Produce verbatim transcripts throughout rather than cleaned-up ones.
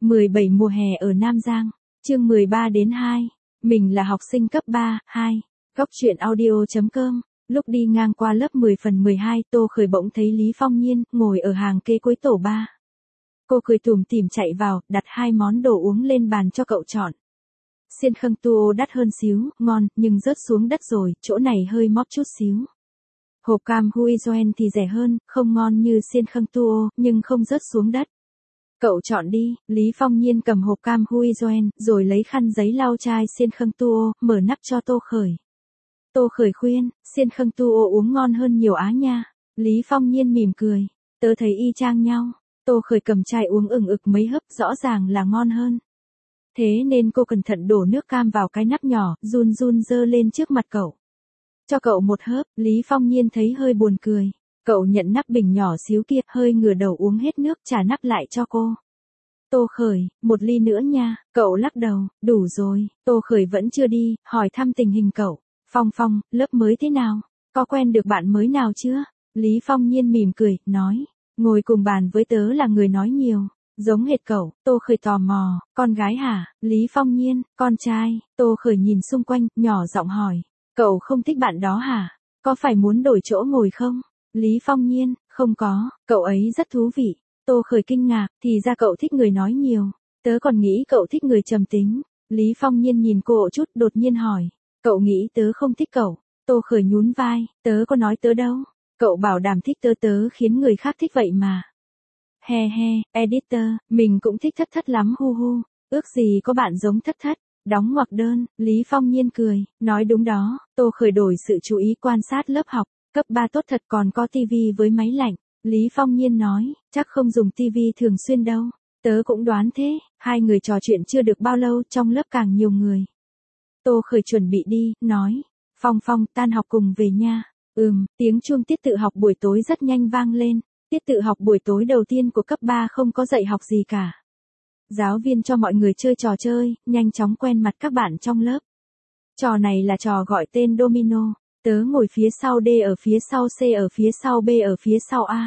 mười bảy mùa hè ở Nam Giang, chương mười ba đến hai. Mình là học sinh cấp ba, hai. Góc truyện audio chấm com. Lúc đi ngang qua lớp mười phần mười hai, Tô Khởi bỗng thấy Lý Phong Nhiên ngồi ở hàng kế cuối tổ ba. Cô cười tủm tỉm chạy vào, đặt hai món đồ uống lên bàn cho cậu chọn. Xiên khâng tuo đắt hơn xíu, ngon, nhưng rớt xuống đất rồi, chỗ này hơi móp chút xíu. Hộp cam Huizoen thì rẻ hơn, không ngon như xiên khâng tuo, nhưng không rớt xuống đất. Cậu chọn đi. Lý Phong Nhiên cầm hộp cam Huizoen, rồi lấy khăn giấy lau chai xiên khâng tuo, mở nắp cho Tô Khởi. Tô Khởi khuyên, xiên khâng tuo uống ngon hơn nhiều á nha. Lý Phong Nhiên mỉm cười, tớ thấy y chang nhau. Tô Khởi cầm chai uống ừng ực mấy hớp, rõ ràng là ngon hơn. Thế nên cô cẩn thận đổ nước cam vào cái nắp nhỏ, run run dơ lên trước mặt cậu. Cho cậu một hớp. Lý Phong Nhiên thấy hơi buồn cười. Cậu nhận nắp bình nhỏ xíu kia, hơi ngửa đầu uống hết nước, trả nắp lại cho cô. Tô Khởi, một ly nữa nha. Cậu lắc đầu, đủ rồi. Tô Khởi vẫn chưa đi, hỏi thăm tình hình cậu. Phong Phong, lớp mới thế nào? Có quen được bạn mới nào chưa? Lý Phong Nhiên mỉm cười, nói. Ngồi cùng bàn với tớ là người nói nhiều. Giống hệt cậu. Tô Khởi tò mò, con gái hả? Lý Phong Nhiên, con trai. Tô Khởi nhìn xung quanh, nhỏ giọng hỏi. Cậu không thích bạn đó hả? Có phải muốn đổi chỗ ngồi không? Lý Phong Nhiên, không có, cậu ấy rất thú vị. Tô Khởi kinh ngạc, thì ra cậu thích người nói nhiều. Tớ còn nghĩ cậu thích người trầm tính. Lý Phong Nhiên nhìn cô chút, đột nhiên hỏi. Cậu nghĩ tớ không thích cậu? Tô Khởi nhún vai, tớ có nói tớ đâu. Cậu bảo đảm thích tớ tớ khiến người khác thích vậy mà. He he, editor, mình cũng thích Thất Thất lắm hu hu. Ước gì có bạn giống Thất Thất. Đóng ngoặc đơn. Lý Phong Nhiên cười, nói đúng đó. Tô Khởi đổi sự chú ý quan sát lớp học. Cấp ba tốt thật, còn có tivi với máy lạnh. Lý Phong Nhiên nói, chắc không dùng tivi thường xuyên đâu. Tớ cũng đoán thế. Hai người trò chuyện chưa được bao lâu, trong lớp càng nhiều người. Tô Khởi chuẩn bị đi, nói. Phong Phong, tan học cùng về nha. Ừm, tiếng chuông tiết tự học buổi tối rất nhanh vang lên. Tiết tự học buổi tối đầu tiên của cấp ba không có dạy học gì cả. Giáo viên cho mọi người chơi trò chơi, nhanh chóng quen mặt các bạn trong lớp. Trò này là trò gọi tên domino. Tớ ngồi phía sau D ở phía sau C ở phía sau B ở phía sau A.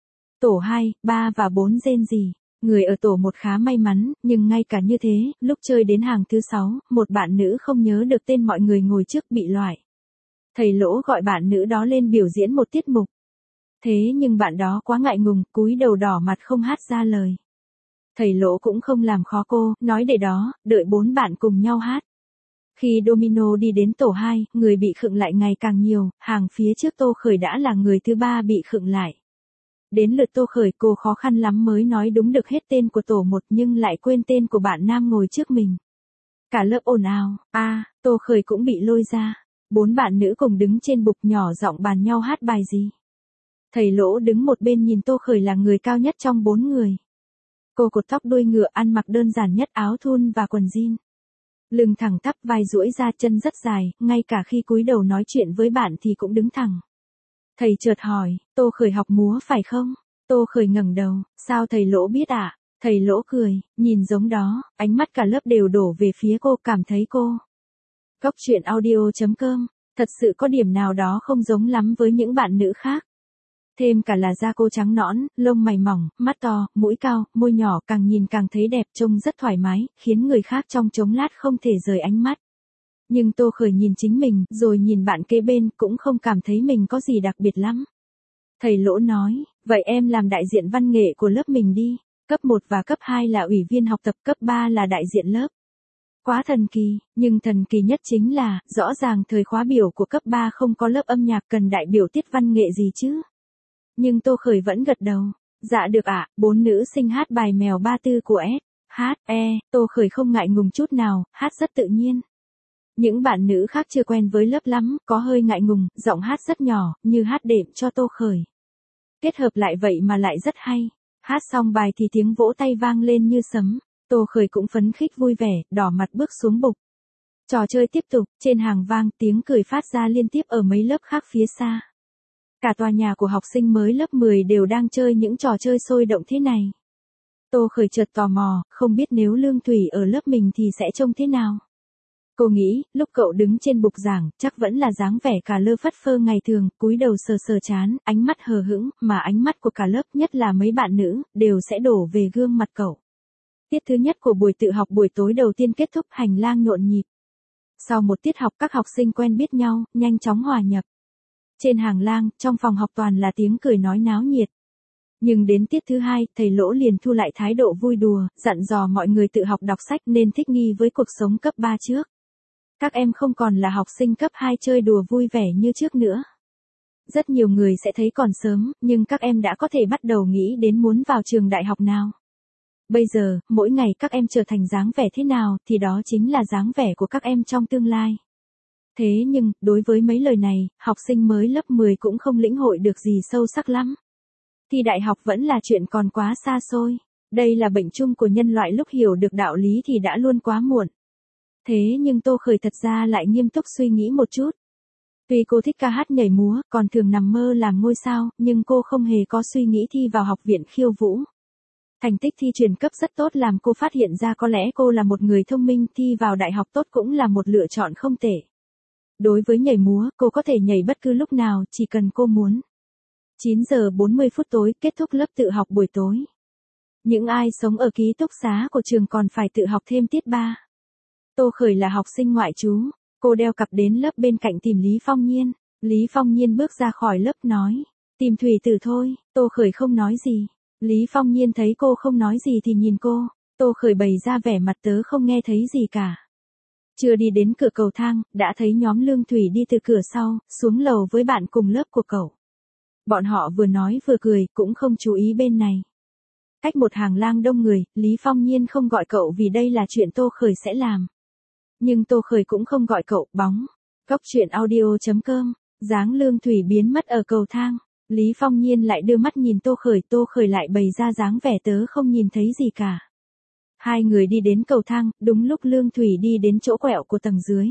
Tổ hai, ba và bốn rên rỉ. Người ở tổ một khá may mắn, nhưng ngay cả như thế, lúc chơi đến hàng thứ sáu, một bạn nữ không nhớ được tên mọi người ngồi trước bị loại. Thầy Lỗ gọi bạn nữ đó lên biểu diễn một tiết mục. Thế nhưng bạn đó quá ngại ngùng, cúi đầu đỏ mặt không hát ra lời. Thầy Lỗ cũng không làm khó cô, nói để đó, đợi bốn bạn cùng nhau hát. Khi domino đi đến tổ hai, người bị khựng lại ngày càng nhiều, hàng phía trước Tô Khởi đã là người thứ ba bị khựng lại. Đến lượt Tô Khởi, cô khó khăn lắm mới nói đúng được hết tên của tổ một nhưng lại quên tên của bạn nam ngồi trước mình. Cả lớp ồn ào, a, à, Tô Khởi cũng bị lôi ra. Bốn bạn nữ cùng đứng trên bục nhỏ giọng bàn nhau hát bài gì. Thầy Lỗ đứng một bên nhìn Tô Khởi là người cao nhất trong bốn người. Cô cột tóc đuôi ngựa, ăn mặc đơn giản nhất, áo thun và quần jean. Lưng thẳng tắp, vai duỗi ra, chân rất dài, ngay cả khi cúi đầu nói chuyện với bạn thì cũng đứng thẳng. Thầy chợt hỏi, Tô Khởi học múa phải không? Tô Khởi ngẩng đầu, sao thầy Lỗ biết ạ? À? Thầy Lỗ cười, nhìn giống đó, ánh mắt cả lớp đều đổ về phía cô, cảm thấy cô. Góc truyện audio chấm com, thật sự có điểm nào đó không giống lắm với những bạn nữ khác. Thêm cả là da cô trắng nõn, lông mày mỏng, mắt to, mũi cao, môi nhỏ, càng nhìn càng thấy đẹp, trông rất thoải mái, khiến người khác trong chốc lát không thể rời ánh mắt. Nhưng Tô Khởi nhìn chính mình, rồi nhìn bạn kế bên, cũng không cảm thấy mình có gì đặc biệt lắm. Thầy Lỗ nói, vậy em làm đại diện văn nghệ của lớp mình đi. Cấp một và cấp hai là ủy viên học tập, cấp ba là đại diện lớp. Quá thần kỳ, nhưng thần kỳ nhất chính là, rõ ràng thời khóa biểu của cấp ba không có lớp âm nhạc cần đại biểu tiết văn nghệ gì chứ. Nhưng Tô Khởi vẫn gật đầu. Dạ được ạ. À, bốn nữ sinh hát bài Mèo Ba Tư của S. Hát, E, Tô Khởi không ngại ngùng chút nào, hát rất tự nhiên. Những bạn nữ khác chưa quen với lớp lắm, có hơi ngại ngùng, giọng hát rất nhỏ, như hát đệm cho Tô Khởi. Kết hợp lại vậy mà lại rất hay. Hát xong bài thì tiếng vỗ tay vang lên như sấm. Tô Khởi cũng phấn khích vui vẻ, đỏ mặt bước xuống bục. Trò chơi tiếp tục, trên hàng vang, tiếng cười phát ra liên tiếp ở mấy lớp khác phía xa. Cả tòa nhà của học sinh mới lớp mười đều đang chơi những trò chơi sôi động thế này. Tô Khởi chợt tò mò, không biết nếu Lương Thủy ở lớp mình thì sẽ trông thế nào. Cô nghĩ, lúc cậu đứng trên bục giảng, chắc vẫn là dáng vẻ cả lơ phất phơ ngày thường, cúi đầu sờ sờ trán, ánh mắt hờ hững, mà ánh mắt của cả lớp, nhất là mấy bạn nữ, đều sẽ đổ về gương mặt cậu. Tiết thứ nhất của buổi tự học buổi tối đầu tiên kết thúc, hành lang nhộn nhịp. Sau một tiết học các học sinh quen biết nhau, nhanh chóng hòa nhập. Trên hàng lang, trong phòng học toàn là tiếng cười nói náo nhiệt. Nhưng đến tiết thứ hai, thầy Lỗ liền thu lại thái độ vui đùa, dặn dò mọi người tự học đọc sách nên thích nghi với cuộc sống cấp ba trước. Các em không còn là học sinh cấp hai chơi đùa vui vẻ như trước nữa. Rất nhiều người sẽ thấy còn sớm, nhưng các em đã có thể bắt đầu nghĩ đến muốn vào trường đại học nào. Bây giờ, mỗi ngày các em trở thành dáng vẻ thế nào thì đó chính là dáng vẻ của các em trong tương lai. Thế nhưng, đối với mấy lời này, học sinh mới lớp mười cũng không lĩnh hội được gì sâu sắc lắm. Thi đại học vẫn là chuyện còn quá xa xôi. Đây là bệnh chung của nhân loại, lúc hiểu được đạo lý thì đã luôn quá muộn. Thế nhưng Tô Khởi thật ra lại nghiêm túc suy nghĩ một chút. Tuy cô thích ca hát nhảy múa, còn thường nằm mơ làm ngôi sao, nhưng cô không hề có suy nghĩ thi vào học viện khiêu vũ. Thành tích thi chuyển cấp rất tốt làm cô phát hiện ra có lẽ cô là một người thông minh, thi vào đại học tốt cũng là một lựa chọn không tệ. Đối với nhảy múa, cô có thể nhảy bất cứ lúc nào, chỉ cần cô muốn. chín giờ bốn mươi phút tối, kết thúc lớp tự học buổi tối. Những ai sống ở ký túc xá của trường còn phải tự học thêm tiết ba. Tô Khởi là học sinh ngoại trú, cô đeo cặp đến lớp bên cạnh tìm Lý Phong Nhiên. Lý Phong Nhiên bước ra khỏi lớp nói, tìm Thủy Tử thôi. Tô Khởi không nói gì. Lý Phong Nhiên thấy cô không nói gì thì nhìn cô. Tô Khởi bày ra vẻ mặt tớ không nghe thấy gì cả. Chưa đi đến cửa cầu thang, đã thấy nhóm Lương Thủy đi từ cửa sau, xuống lầu với bạn cùng lớp của cậu. Bọn họ vừa nói vừa cười, cũng không chú ý bên này. Cách một hàng lang đông người, Lý Phong Nhiên không gọi cậu vì đây là chuyện Tô Khởi sẽ làm. Nhưng Tô Khởi cũng không gọi cậu. Bóng. Góc truyện audio chấm com. Dáng Lương Thủy biến mất ở cầu thang. Lý Phong Nhiên lại đưa mắt nhìn Tô Khởi, Tô Khởi lại bày ra dáng vẻ tớ không nhìn thấy gì cả. Hai người đi đến cầu thang, đúng lúc Lương Thủy đi đến chỗ quẹo của tầng dưới.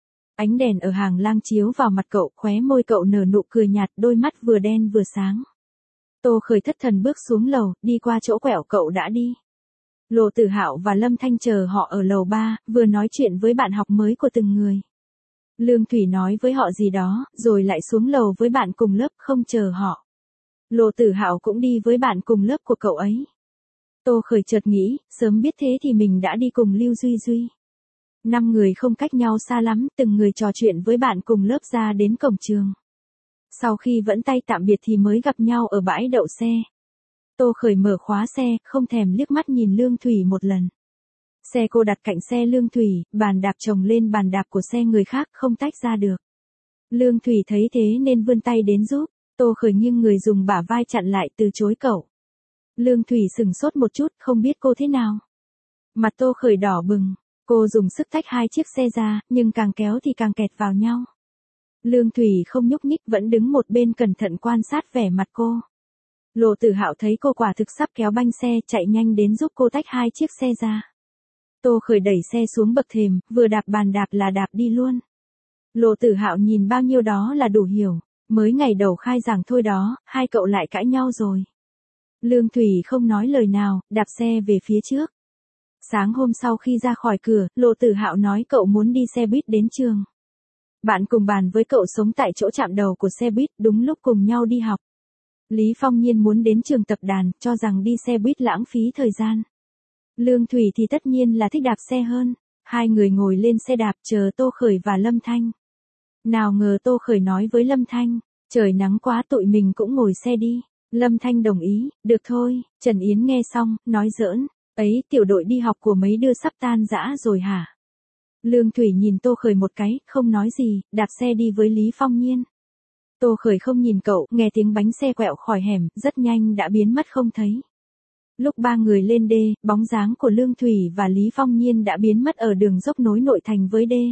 Ánh đèn ở hàng lang chiếu vào mặt cậu, khóe môi cậu nở nụ cười nhạt, đôi mắt vừa đen vừa sáng. Tô Khởi thất thần bước xuống lầu, đi qua chỗ quẹo cậu đã đi. Lộ Tử Hạo và Lâm Thanh chờ họ ở lầu ba, vừa nói chuyện với bạn học mới của từng người. Lương Thủy nói với họ gì đó, rồi lại xuống lầu với bạn cùng lớp, không chờ họ. Lộ Tử Hạo cũng đi với bạn cùng lớp của cậu ấy. Tô Khởi chợt nghĩ, sớm biết thế thì mình đã đi cùng Lưu Duy Duy. Năm người không cách nhau xa lắm, từng người trò chuyện với bạn cùng lớp ra đến cổng trường. Sau khi vẫn tay tạm biệt thì mới gặp nhau ở bãi đậu xe. Tô Khởi mở khóa xe, không thèm liếc mắt nhìn Lương Thủy một lần. Xe cô đặt cạnh xe Lương Thủy, bàn đạp chồng lên bàn đạp của xe người khác, không tách ra được. Lương Thủy thấy thế nên vươn tay đến giúp. Tô Khởi nghiêng người dùng bả vai chặn lại, từ chối cậu. Lương Thủy sửng sốt một chút, không biết cô thế nào. Mặt Tô Khởi đỏ bừng. Cô dùng sức tách hai chiếc xe ra, nhưng càng kéo thì càng kẹt vào nhau. Lương Thủy không nhúc nhích, vẫn đứng một bên cẩn thận quan sát vẻ mặt cô. Lộ Tử Hạo thấy cô quả thực sắp kéo banh xe, chạy nhanh đến giúp cô tách hai chiếc xe ra. Tô Khởi đẩy xe xuống bậc thềm, vừa đạp bàn đạp là đạp đi luôn. Lộ Tử Hạo nhìn bao nhiêu đó là đủ hiểu, mới ngày đầu khai giảng thôi đó, hai cậu lại cãi nhau rồi. Lương Thủy không nói lời nào, đạp xe về phía trước. Sáng hôm sau khi ra khỏi cửa, Lộ Tử Hạo nói cậu muốn đi xe buýt đến trường. Bạn cùng bàn với cậu sống tại chỗ chạm đầu của xe buýt, đúng lúc cùng nhau đi học. Lý Phong Nhiên muốn đến trường tập đàn, cho rằng đi xe buýt lãng phí thời gian. Lương Thủy thì tất nhiên là thích đạp xe hơn. Hai người ngồi lên xe đạp chờ Tô Khởi và Lâm Thanh. Nào ngờ Tô Khởi nói với Lâm Thanh, trời nắng quá tụi mình cũng ngồi xe đi. Lâm Thanh đồng ý, được thôi. Trần Yến nghe xong, nói giỡn, ấy tiểu đội đi học của mấy đứa sắp tan rã rồi hả? Lương Thủy nhìn Tô Khởi một cái, không nói gì, đạp xe đi với Lý Phong Nhiên. Tô Khởi không nhìn cậu, nghe tiếng bánh xe quẹo khỏi hẻm, rất nhanh đã biến mất không thấy. Lúc ba người lên đê, bóng dáng của Lương Thủy và Lý Phong Nhiên đã biến mất ở đường dốc nối nội thành với đê.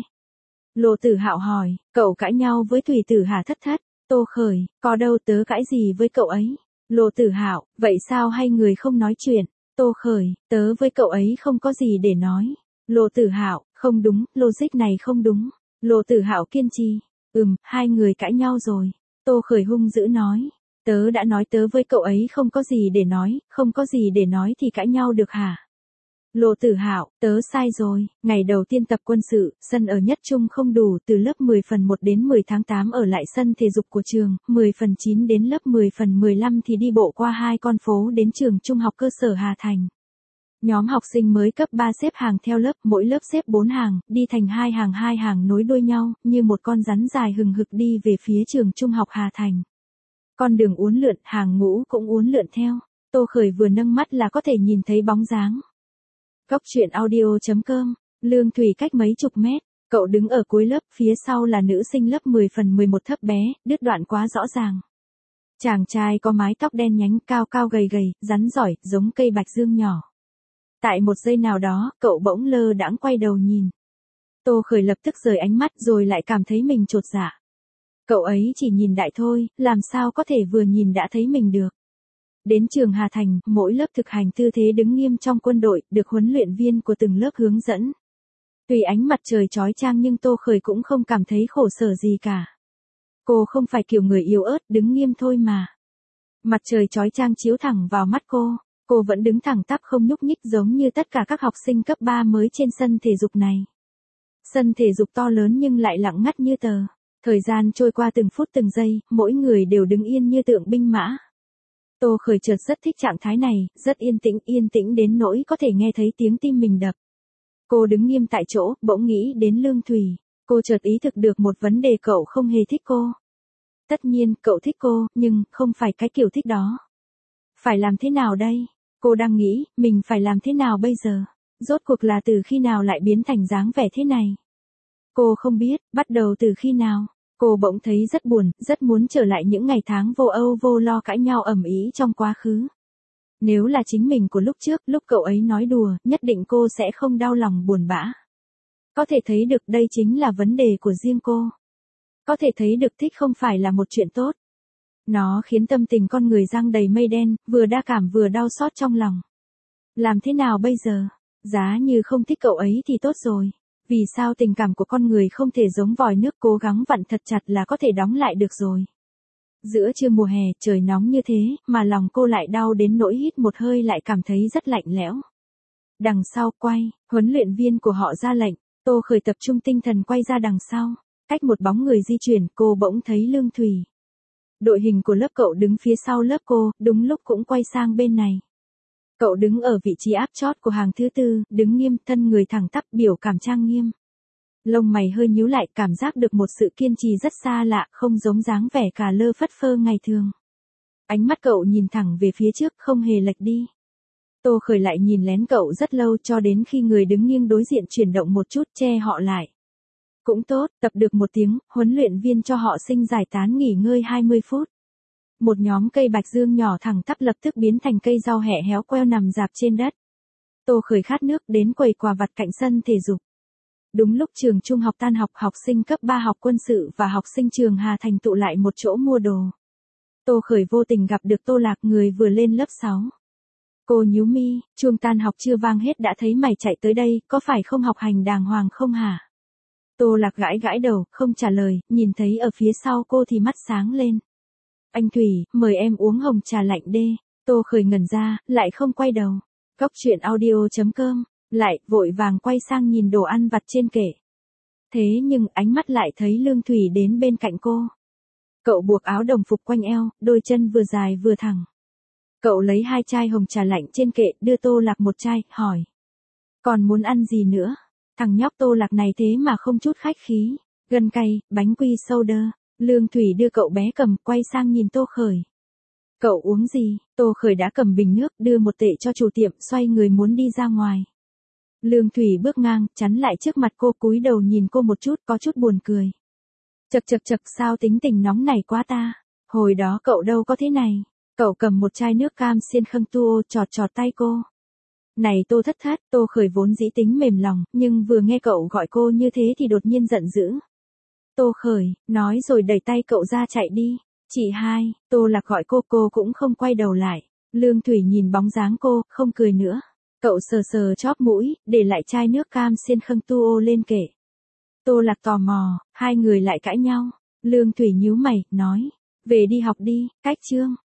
Lộ Tử Hạo hỏi, cậu cãi nhau với Thủy Tử hả? Thất thất. Tô Khởi, có đâu tớ cãi gì với cậu ấy. Lộ Tử Hạo, vậy sao hai người không nói chuyện? Tô Khởi, tớ với cậu ấy không có gì để nói. Lộ Tử Hạo, không đúng, logic này không đúng. Lộ Tử Hạo kiên trì, ừm, hai người cãi nhau rồi. Tô Khởi hung dữ nói, tớ đã nói tớ với cậu ấy không có gì để nói, không có gì để nói thì cãi nhau được hả? Lộ Tử Hạo, tớ sai rồi, ngày đầu tiên tập quân sự, sân ở Nhất Trung không đủ, từ lớp mười phần một đến mười tháng tám ở lại sân thể dục của trường, mười phần chín đến lớp mười phần mười lăm thì đi bộ qua hai con phố đến trường trung học cơ sở Hà Thành. Nhóm học sinh mới cấp ba xếp hàng theo lớp, mỗi lớp xếp bốn hàng, đi thành hai hàng hai hàng nối đuôi nhau, như một con rắn dài hừng hực đi về phía trường trung học Hà Thành. Con đường uốn lượn, hàng ngũ cũng uốn lượn theo. Tô Khởi vừa nâng mắt là có thể nhìn thấy bóng dáng. Góc truyện audio.com, Lương Thủy cách mấy chục mét, cậu đứng ở cuối lớp, phía sau là nữ sinh lớp mười phần mười một thấp bé, đứt đoạn quá rõ ràng. Chàng trai có mái tóc đen nhánh, cao cao gầy gầy, rắn giỏi, giống cây bạch dương nhỏ. Tại một giây nào đó, cậu bỗng lơ đãng quay đầu nhìn. Tô Khởi lập tức rời ánh mắt rồi lại cảm thấy mình chột dạ. Cậu ấy chỉ nhìn đại thôi, làm sao có thể vừa nhìn đã thấy mình được. Đến trường Hà Thành, mỗi lớp thực hành tư thế đứng nghiêm trong quân đội, được huấn luyện viên của từng lớp hướng dẫn. Tuy ánh mặt trời chói chang nhưng Tô Khởi cũng không cảm thấy khổ sở gì cả. Cô không phải kiểu người yếu ớt, đứng nghiêm thôi mà. Mặt trời chói chang chiếu thẳng vào mắt cô, cô vẫn đứng thẳng tắp không nhúc nhích giống như tất cả các học sinh cấp ba mới trên sân thể dục này. Sân thể dục to lớn nhưng lại lặng ngắt như tờ. Thời gian trôi qua từng phút từng giây, mỗi người đều đứng yên như tượng binh mã. Tô Khởi chợt rất thích trạng thái này, rất yên tĩnh, yên tĩnh đến nỗi có thể nghe thấy tiếng tim mình đập. Cô đứng nghiêm tại chỗ, bỗng nghĩ đến Lương Thủy. Cô chợt ý thực được một vấn đề, cậu không hề thích cô. Tất nhiên, cậu thích cô, nhưng không phải cái kiểu thích đó. Phải làm thế nào đây? Cô đang nghĩ, mình phải làm thế nào bây giờ? Rốt cuộc là từ khi nào lại biến thành dáng vẻ thế này? Cô không biết, bắt đầu từ khi nào? Cô bỗng thấy rất buồn, rất muốn trở lại những ngày tháng vô âu vô lo cãi nhau ầm ĩ trong quá khứ. Nếu là chính mình của lúc trước, lúc cậu ấy nói đùa, nhất định cô sẽ không đau lòng buồn bã. Có thể thấy được đây chính là vấn đề của riêng cô. Có thể thấy được thích không phải là một chuyện tốt. Nó khiến tâm tình con người giăng đầy mây đen, vừa đa cảm vừa đau xót trong lòng. Làm thế nào bây giờ? Giá như không thích cậu ấy thì tốt rồi. Vì sao tình cảm của con người không thể giống vòi nước cố gắng vặn thật chặt là có thể đóng lại được rồi. Giữa trưa mùa hè, trời nóng như thế, mà lòng cô lại đau đến nỗi hít một hơi lại cảm thấy rất lạnh lẽo. Đằng sau quay, huấn luyện viên của họ ra lệnh, Tô Khởi tập trung tinh thần quay ra đằng sau. Cách một bóng người di chuyển, cô bỗng thấy Lương Thủy. Đội hình của lớp cậu đứng phía sau lớp cô, đúng lúc cũng quay sang bên này. Cậu đứng ở vị trí áp chót của hàng thứ tư, đứng nghiêm, thân người thẳng tắp, biểu cảm trang nghiêm. Lông mày hơi nhíu lại, cảm giác được một sự kiên trì rất xa lạ, không giống dáng vẻ cả lơ phất phơ ngày thường. Ánh mắt cậu nhìn thẳng về phía trước, không hề lệch đi. Tô Khởi lại nhìn lén cậu rất lâu cho đến khi người đứng nghiêng đối diện chuyển động một chút che họ lại. Cũng tốt, tập được một tiếng, huấn luyện viên cho họ sinh giải tán nghỉ ngơi hai mươi phút. Một nhóm cây bạch dương nhỏ thẳng tắp lập tức biến thành cây rau hẹ héo queo nằm rạp trên đất. Tô Khởi khát nước đến quầy quà vặt cạnh sân thể dục. Đúng lúc trường trung học tan học, học sinh cấp ba học quân sự và học sinh trường Hà Thành tụ lại một chỗ mua đồ. Tô Khởi vô tình gặp được Tô Lạc, người vừa lên lớp sáu. Cô nhíu mi, chuông tan học chưa vang hết đã thấy mày chạy tới đây, có phải không học hành đàng hoàng không hả? Tô Lạc gãi gãi đầu, không trả lời, nhìn thấy ở phía sau cô thì mắt sáng lên. Anh Thủy, mời em uống hồng trà lạnh đê. Tô Khởi ngẩn ra, lại không quay đầu. Góc truyện audio.com, lại, vội vàng quay sang nhìn đồ ăn vặt trên kệ. Thế nhưng, ánh mắt lại thấy Lương Thủy đến bên cạnh cô. Cậu buộc áo đồng phục quanh eo, đôi chân vừa dài vừa thẳng. Cậu lấy hai chai hồng trà lạnh trên kệ, đưa Tô Lạc một chai, hỏi. Còn muốn ăn gì nữa? Thằng nhóc Tô Lạc này thế mà không chút khách khí. Gân cay, bánh quy soda. Lương Thủy đưa cậu bé cầm, quay sang nhìn Tô Khởi. Cậu uống gì? Tô Khởi đã cầm bình nước, đưa một tệ cho chủ tiệm, xoay người muốn đi ra ngoài. Lương Thủy bước ngang, chắn lại trước mặt cô, cúi đầu nhìn cô một chút, có chút buồn cười. Chậc chậc chậc, sao tính tình nóng này quá ta? Hồi đó cậu đâu có thế này. Cậu cầm một chai nước cam xiên khâng tuo, chọt chọt tay cô. Này Tô Thất Thất, Tô Khởi vốn dĩ tính mềm lòng, nhưng vừa nghe cậu gọi cô như thế thì đột nhiên giận dữ. Tô Khởi, nói rồi đẩy tay cậu ra chạy đi. Chị hai, Tô Lạc gọi cô, cô cũng không quay đầu lại. Lương Thủy nhìn bóng dáng cô, không cười nữa. Cậu sờ sờ chóp mũi, để lại chai nước cam xiên khâng tuo lên kệ. Tô Lạc tò mò, hai người lại cãi nhau. Lương Thủy nhíu mày, nói. Về đi học đi, cách chương.